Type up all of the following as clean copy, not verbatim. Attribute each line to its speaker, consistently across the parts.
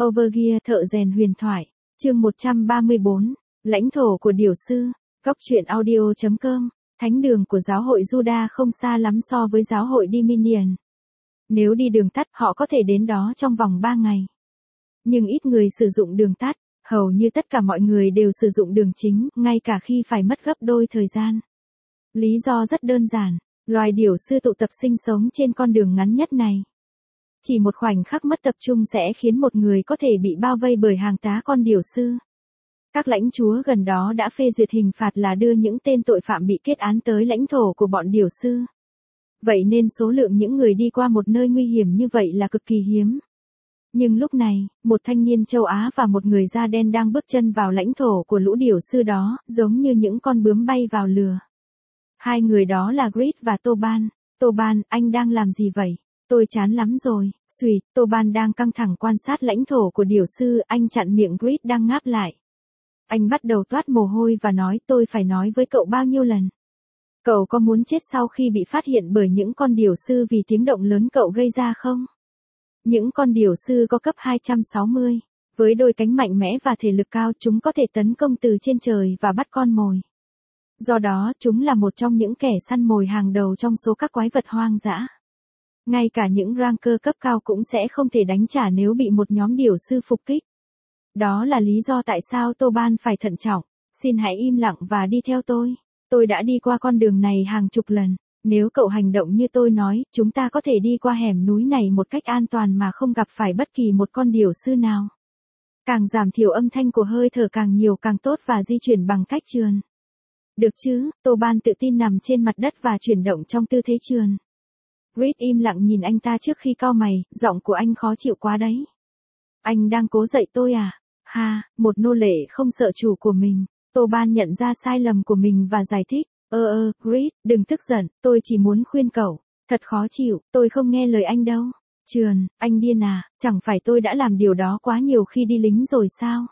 Speaker 1: Overgear thợ rèn huyền thoại, chương 134, lãnh thổ của điểu sư, góc truyện audio.com, thánh đường của giáo hội Juda không xa lắm so với giáo hội Dominion. Nếu đi đường tắt họ có thể đến đó trong vòng 3 ngày. Nhưng ít người sử dụng đường tắt, hầu như tất cả mọi người đều sử dụng đường chính, ngay cả khi phải mất gấp đôi thời gian. Lý do rất đơn giản, loài điểu sư tụ tập sinh sống trên con đường ngắn nhất này. Chỉ một khoảnh khắc mất tập trung sẽ khiến một người có thể bị bao vây bởi hàng tá con điểu sư. Các lãnh chúa gần đó đã phê duyệt hình phạt là đưa những tên tội phạm bị kết án tới lãnh thổ của bọn điểu sư. Vậy nên số lượng những người đi qua một nơi nguy hiểm như vậy là cực kỳ hiếm. Nhưng lúc này, một thanh niên châu Á và một người da đen đang bước chân vào lãnh thổ của lũ điểu sư đó, giống như những con bướm bay vào lửa. Hai người đó là Grit và Toban. Toban, anh đang làm gì vậy? Tôi chán lắm rồi, xuỵt. Toban đang căng thẳng quan sát lãnh thổ của điểu sư, anh chặn miệng Grit đang ngáp lại. Anh bắt đầu toát mồ hôi và nói tôi phải nói với cậu bao nhiêu lần. Cậu có muốn chết sau khi bị phát hiện bởi những con điểu sư vì tiếng động lớn cậu gây ra không? Những con điểu sư có cấp 260. Với đôi cánh mạnh mẽ và thể lực cao chúng có thể tấn công từ trên trời và bắt con mồi. Do đó chúng là một trong những kẻ săn mồi hàng đầu trong số các quái vật hoang dã. Ngay cả những ranker cấp cao cũng sẽ không thể đánh trả nếu bị một nhóm điểu sư phục kích. Đó là lý do tại sao Toban phải thận trọng. Xin hãy im lặng và đi theo tôi. Tôi đã đi qua con đường này hàng chục lần. Nếu cậu hành động như tôi nói, chúng ta có thể đi qua hẻm núi này một cách an toàn mà không gặp phải bất kỳ một con điểu sư nào. Càng giảm thiểu âm thanh của hơi thở càng nhiều càng tốt và di chuyển bằng cách trườn. Được chứ, Toban tự tin nằm trên mặt đất và chuyển động trong tư thế trườn. Grit im lặng nhìn anh ta trước khi cau mày, giọng của anh khó chịu quá đấy. Anh đang cố dạy tôi à? Ha, một nô lệ không sợ chủ của mình. Toban nhận ra sai lầm của mình và giải thích. Grit, đừng tức giận, tôi chỉ muốn khuyên cậu. Thật khó chịu, tôi không nghe lời anh đâu. Trườn, anh điên à, chẳng phải tôi đã làm điều đó quá nhiều khi đi lính rồi sao?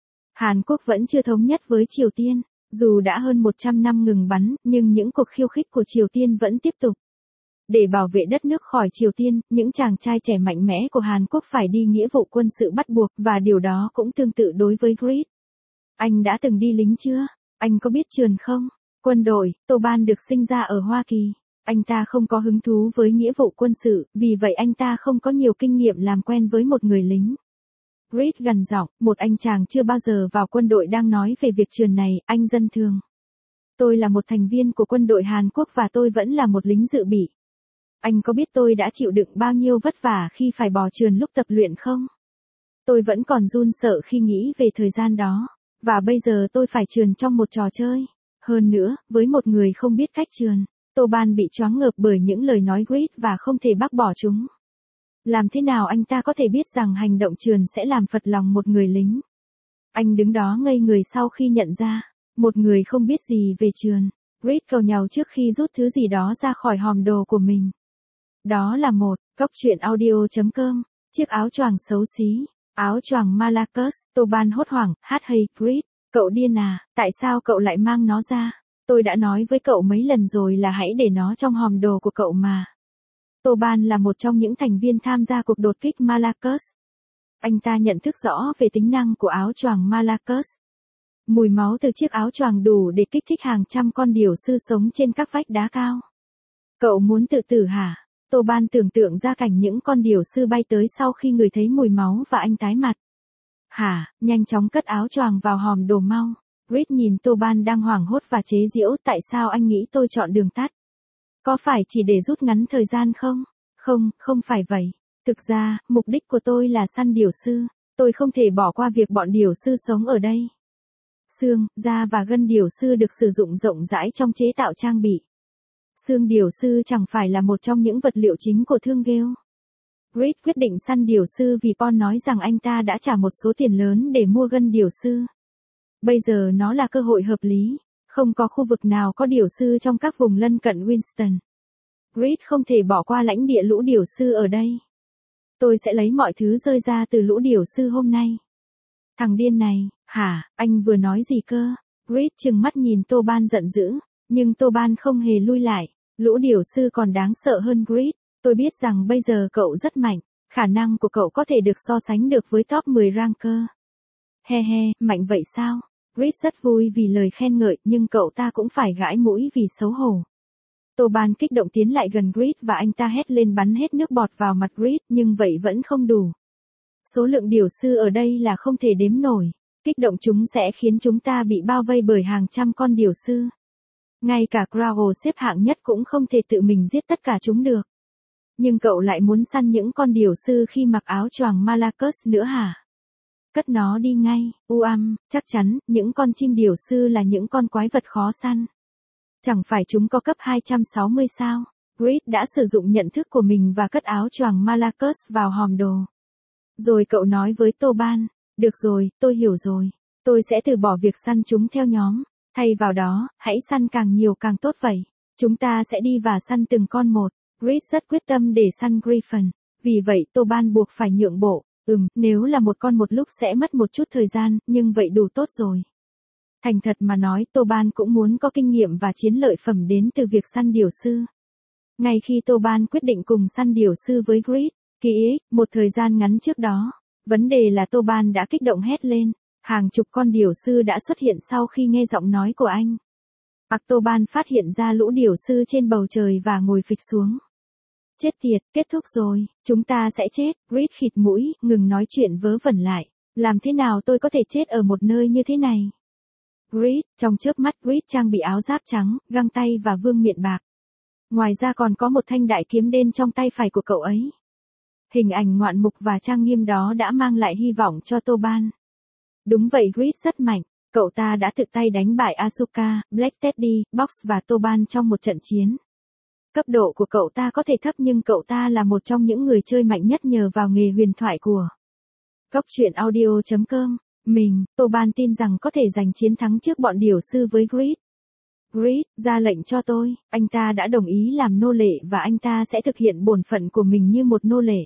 Speaker 1: Hàn Quốc vẫn chưa thống nhất với Triều Tiên. Dù đã hơn 100 năm ngừng bắn, nhưng những cuộc khiêu khích của Triều Tiên vẫn tiếp tục. Để bảo vệ đất nước khỏi Triều Tiên, những chàng trai trẻ mạnh mẽ của Hàn Quốc phải đi nghĩa vụ quân sự bắt buộc, và điều đó cũng tương tự đối với Grit. Anh đã từng đi lính chưa? Anh có biết trườn không? Quân đội, Toban được sinh ra ở Hoa Kỳ. Anh ta không có hứng thú với nghĩa vụ quân sự, vì vậy anh ta không có nhiều kinh nghiệm làm quen với một người lính. Grit gằn giọng, một anh chàng chưa bao giờ vào quân đội đang nói về việc trườn này, anh dân thường. Tôi là một thành viên của quân đội Hàn Quốc và tôi vẫn là một lính dự bị. Anh có biết tôi đã chịu đựng bao nhiêu vất vả khi phải bò trườn lúc tập luyện không? Tôi vẫn còn run sợ khi nghĩ về thời gian đó. Và bây giờ tôi phải trườn trong một trò chơi. Hơn nữa, với một người không biết cách trườn, Toban bị choáng ngợp bởi những lời nói Grit và không thể bác bỏ chúng. Làm thế nào anh ta có thể biết rằng hành động trườn sẽ làm phật lòng một người lính? Anh đứng đó ngây người sau khi nhận ra, một người không biết gì về trườn. Grit cầu nhàu trước khi rút thứ gì đó ra khỏi hòm đồ của mình. Đó là một, góc truyện audio.com, chiếc áo choàng xấu xí, áo choàng Malakos. Toban hốt hoảng, hey Grit, cậu điên à, tại sao cậu lại mang nó ra? Tôi đã nói với cậu mấy lần rồi là hãy để nó trong hòm đồ của cậu mà. Toban là một trong những thành viên tham gia cuộc đột kích Malakos. Anh ta nhận thức rõ về tính năng của áo choàng Malakos. Mùi máu từ chiếc áo choàng đủ để kích thích hàng trăm con điểu sư sống trên các vách đá cao. Cậu muốn tự tử hả? Toban tưởng tượng ra cảnh những con điểu sư bay tới sau khi ngửi thấy mùi máu và anh tái mặt. Hả, nhanh chóng cất áo choàng vào hòm đồ mau. Grit nhìn Toban đang hoảng hốt và chế giễu, tại sao anh nghĩ tôi chọn đường tắt? Có phải chỉ để rút ngắn thời gian không? Không, không phải vậy. Thực ra, mục đích của tôi là săn điểu sư. Tôi không thể bỏ qua việc bọn điểu sư sống ở đây. Xương, da và gân điểu sư được sử dụng rộng rãi trong chế tạo trang bị. Xương điểu sư chẳng phải là một trong những vật liệu chính của thương ghêu. Grit quyết định săn điểu sư vì Paul nói rằng anh ta đã trả một số tiền lớn để mua gân điểu sư. Bây giờ nó là cơ hội hợp lý. Không có khu vực nào có điểu sư trong các vùng lân cận Winston. Grit không thể bỏ qua lãnh địa lũ điểu sư ở đây. Tôi sẽ lấy mọi thứ rơi ra từ lũ điểu sư hôm nay. Thằng điên này, hả, anh vừa nói gì cơ? Grit trừng mắt nhìn Toban giận dữ, nhưng Toban không hề lui lại. Lũ điểu sư còn đáng sợ hơn Grit. Tôi biết rằng bây giờ cậu rất mạnh. Khả năng của cậu có thể được so sánh được với top 10 ranker. He he, mạnh vậy sao? Reed rất vui vì lời khen ngợi, nhưng cậu ta cũng phải gãi mũi vì xấu hổ. Toban kích động tiến lại gần Reed và anh ta hét lên bắn hết nước bọt vào mặt Reed, nhưng vậy vẫn không đủ. Số lượng điều sư ở đây là không thể đếm nổi. Kích động chúng sẽ khiến chúng ta bị bao vây bởi hàng trăm con điều sư. Ngay cả Growl xếp hạng nhất cũng không thể tự mình giết tất cả chúng được. Nhưng cậu lại muốn săn những con điều sư khi mặc áo choàng Malakos nữa hả? Cất nó đi ngay, chắc chắn, những con chim điều sư là những con quái vật khó săn. Chẳng phải chúng có cấp 260 sao? Reed đã sử dụng nhận thức của mình và cất áo choàng Malakos vào hòm đồ. Rồi cậu nói với Toban, được rồi, tôi hiểu rồi. Tôi sẽ từ bỏ việc săn chúng theo nhóm. Thay vào đó, hãy săn càng nhiều càng tốt vậy. Chúng ta sẽ đi và săn từng con một. Reed rất quyết tâm để săn Griffin. Vì vậy Toban buộc phải nhượng bộ. Nếu là một con một lúc sẽ mất một chút thời gian, nhưng vậy đủ tốt rồi. Thành thật mà nói, Toban cũng muốn có kinh nghiệm và chiến lợi phẩm đến từ việc săn điều sư. Ngay khi Toban quyết định cùng săn điều sư với Reed, một thời gian ngắn trước đó, vấn đề là Toban đã kích động hét lên. Hàng chục con điều sư đã xuất hiện sau khi nghe giọng nói của anh. Toban phát hiện ra lũ điều sư trên bầu trời và ngồi phịch xuống. Chết tiệt, kết thúc rồi, chúng ta sẽ chết. Reed khịt mũi, ngừng nói chuyện vớ vẩn lại. Làm thế nào tôi có thể chết ở một nơi như thế này? Reed, trong chớp mắt Reed trang bị áo giáp trắng, găng tay và vương miện bạc. Ngoài ra còn có một thanh đại kiếm đen trong tay phải của cậu ấy. Hình ảnh ngoạn mục và trang nghiêm đó đã mang lại hy vọng cho Toban. Đúng vậy, Reed rất mạnh. Cậu ta đã tự tay đánh bại Asuka, Black Teddy, Box và Toban trong một trận chiến. Cấp độ của cậu ta có thể thấp nhưng cậu ta là một trong những người chơi mạnh nhất nhờ vào nghề huyền thoại của Góc truyện audio.com. Toban tin rằng có thể giành chiến thắng trước bọn điều sư với Reed. Reed, ra lệnh cho tôi. Anh ta đã đồng ý làm nô lệ và anh ta sẽ thực hiện bổn phận của mình như một nô lệ.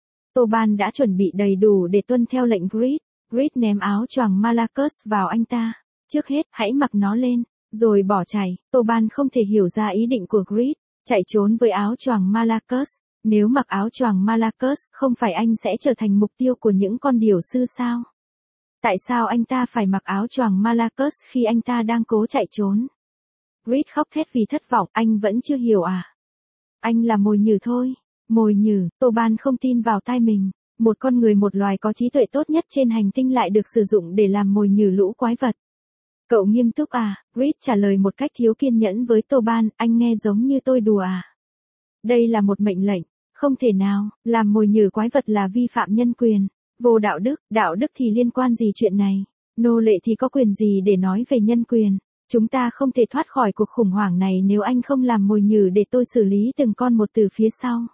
Speaker 1: Toban đã chuẩn bị đầy đủ để tuân theo lệnh Reed. Reed ném áo choàng Malakos vào anh ta. Trước hết, hãy mặc nó lên, rồi bỏ chạy. Toban không thể hiểu ra ý định của Reed. Chạy trốn với áo choàng Malakos. Nếu mặc áo choàng Malakos, không phải anh sẽ trở thành mục tiêu của những con điều sư sao? Tại sao anh ta phải mặc áo choàng Malakos khi anh ta đang cố chạy trốn? Reed khóc thét vì thất vọng, anh vẫn chưa hiểu à? Anh là mồi nhử thôi. Mồi nhử, Toban không tin vào tai mình. Một con người, một loài có trí tuệ tốt nhất trên hành tinh lại được sử dụng để làm mồi nhử lũ quái vật. Cậu nghiêm túc à? Reed trả lời một cách thiếu kiên nhẫn với Toban, anh nghe giống như tôi đùa à? Đây là một mệnh lệnh, không thể nào, làm mồi nhử quái vật là vi phạm nhân quyền, vô đạo đức thì liên quan gì chuyện này? Nô lệ thì có quyền gì để nói về nhân quyền? Chúng ta không thể thoát khỏi cuộc khủng hoảng này nếu anh không làm mồi nhử để tôi xử lý từng con một từ phía sau.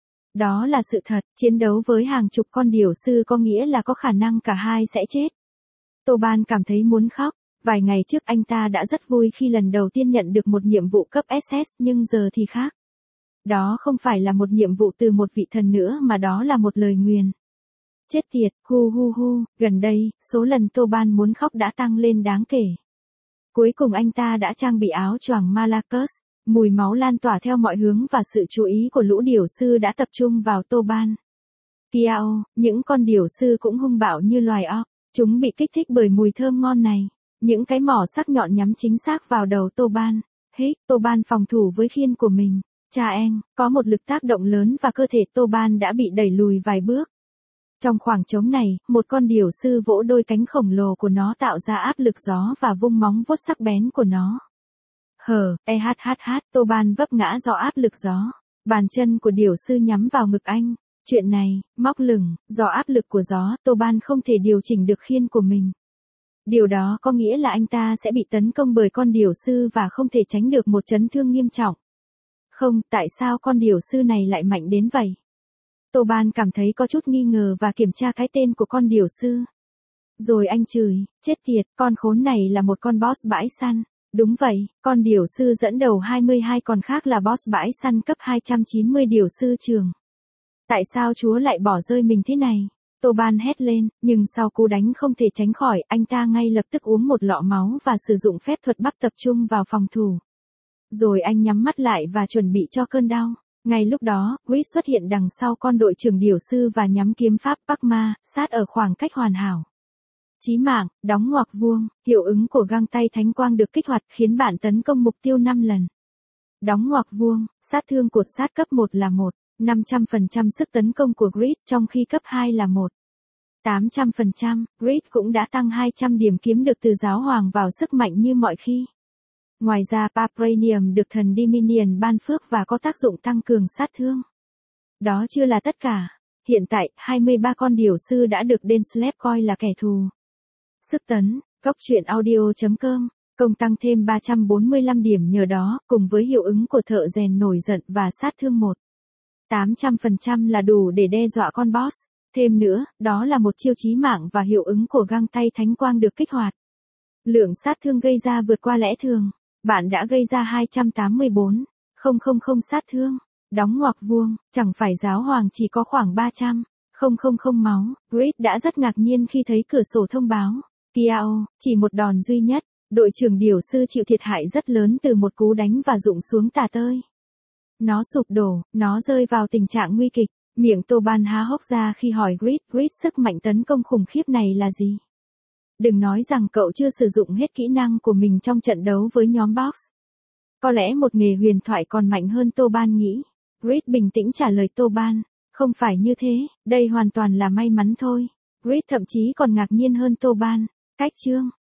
Speaker 1: Đó là sự thật, chiến đấu với hàng chục con điều sư có nghĩa là có khả năng cả hai sẽ chết. Toban cảm thấy muốn khóc. Vài ngày trước anh ta đã rất vui khi lần đầu tiên nhận được một nhiệm vụ cấp SS, nhưng giờ thì khác. Đó không phải là một nhiệm vụ từ một vị thần nữa mà đó là một lời nguyền. Chết tiệt, gần đây, số lần Toban muốn khóc đã tăng lên đáng kể. Cuối cùng anh ta đã trang bị áo choàng Malakos, mùi máu lan tỏa theo mọi hướng và sự chú ý của lũ điều sư đã tập trung vào Toban. Kiao, những con điều sư cũng hung bạo như loài ọc, chúng bị kích thích bởi mùi thơm ngon này. Những cái mỏ sắc nhọn nhắm chính xác vào đầu Toban. Toban phòng thủ với khiên của mình. Có một lực tác động lớn và cơ thể Toban đã bị đẩy lùi vài bước. Trong khoảng trống này, một con điều sư vỗ đôi cánh khổng lồ của nó tạo ra áp lực gió và vung móng vuốt sắc bén của nó. Toban vấp ngã do áp lực gió. Bàn chân của điều sư nhắm vào ngực anh. Chuyện này, móc lửng, do áp lực của gió, Toban không thể điều chỉnh được khiên của mình. Điều đó có nghĩa là anh ta sẽ bị tấn công bởi con điều sư và không thể tránh được một chấn thương nghiêm trọng. Không, tại sao con điều sư này lại mạnh đến vậy? Toban cảm thấy có chút nghi ngờ và kiểm tra cái tên của con điều sư. Rồi anh chửi, chết tiệt, con khốn này là một con boss bãi săn. Đúng vậy, con điều sư dẫn đầu 22 con khác là boss bãi săn cấp 290 điều sư trường. Tại sao Chúa lại bỏ rơi mình thế này? Toban hét lên, nhưng sau cú đánh không thể tránh khỏi, anh ta ngay lập tức uống một lọ máu và sử dụng phép thuật bắp tập trung vào phòng thủ. Rồi anh nhắm mắt lại và chuẩn bị cho cơn đau. Ngay lúc đó, Grid xuất hiện đằng sau con đội trưởng điểu sư và nhắm kiếm pháp Bắc Ma, sát ở khoảng cách hoàn hảo. Chí mạng, đóng ngoặc vuông, hiệu ứng của găng tay thánh quang được kích hoạt khiến bạn tấn công mục tiêu 5 lần. Đóng ngoặc vuông, sát thương của sát cấp 1 là 500% sức tấn công của Grid trong khi cấp 2 là 800%, Grid cũng đã tăng 200 điểm kiếm được từ giáo hoàng vào sức mạnh như mọi khi. Ngoài ra Vibranium được thần Dominion ban phước và có tác dụng tăng cường sát thương. Đó chưa là tất cả. Hiện tại, 23 con điểu sư đã được Denslev coi là kẻ thù. Sức tấn, góc truyện audio.com, công tăng thêm 345 điểm nhờ đó, cùng với hiệu ứng của thợ rèn nổi giận và sát thương 800% là đủ để đe dọa con boss. Thêm nữa, đó là một chiêu chí mạng và hiệu ứng của găng tay thánh quang được kích hoạt. Lượng sát thương gây ra vượt qua lẽ thường. Bạn đã gây ra 284,000 sát thương. Đóng ngoặc vuông, chẳng phải giáo hoàng chỉ có khoảng 300,000 máu. Grid đã rất ngạc nhiên khi thấy cửa sổ thông báo. Kiao, chỉ một đòn duy nhất, đội trưởng điểu sư chịu thiệt hại rất lớn từ một cú đánh và rụng xuống tả tơi. Nó sụp đổ, nó rơi vào tình trạng nguy kịch. Miệng Toban há hốc ra khi hỏi Grid, sức mạnh tấn công khủng khiếp này là gì? Đừng nói rằng cậu chưa sử dụng hết kỹ năng của mình trong trận đấu với nhóm boss. Có lẽ một nghề huyền thoại còn mạnh hơn Toban nghĩ. Grid bình tĩnh trả lời Toban. Không phải như thế, đây hoàn toàn là may mắn thôi. Grid thậm chí còn ngạc nhiên hơn Toban. Cách chương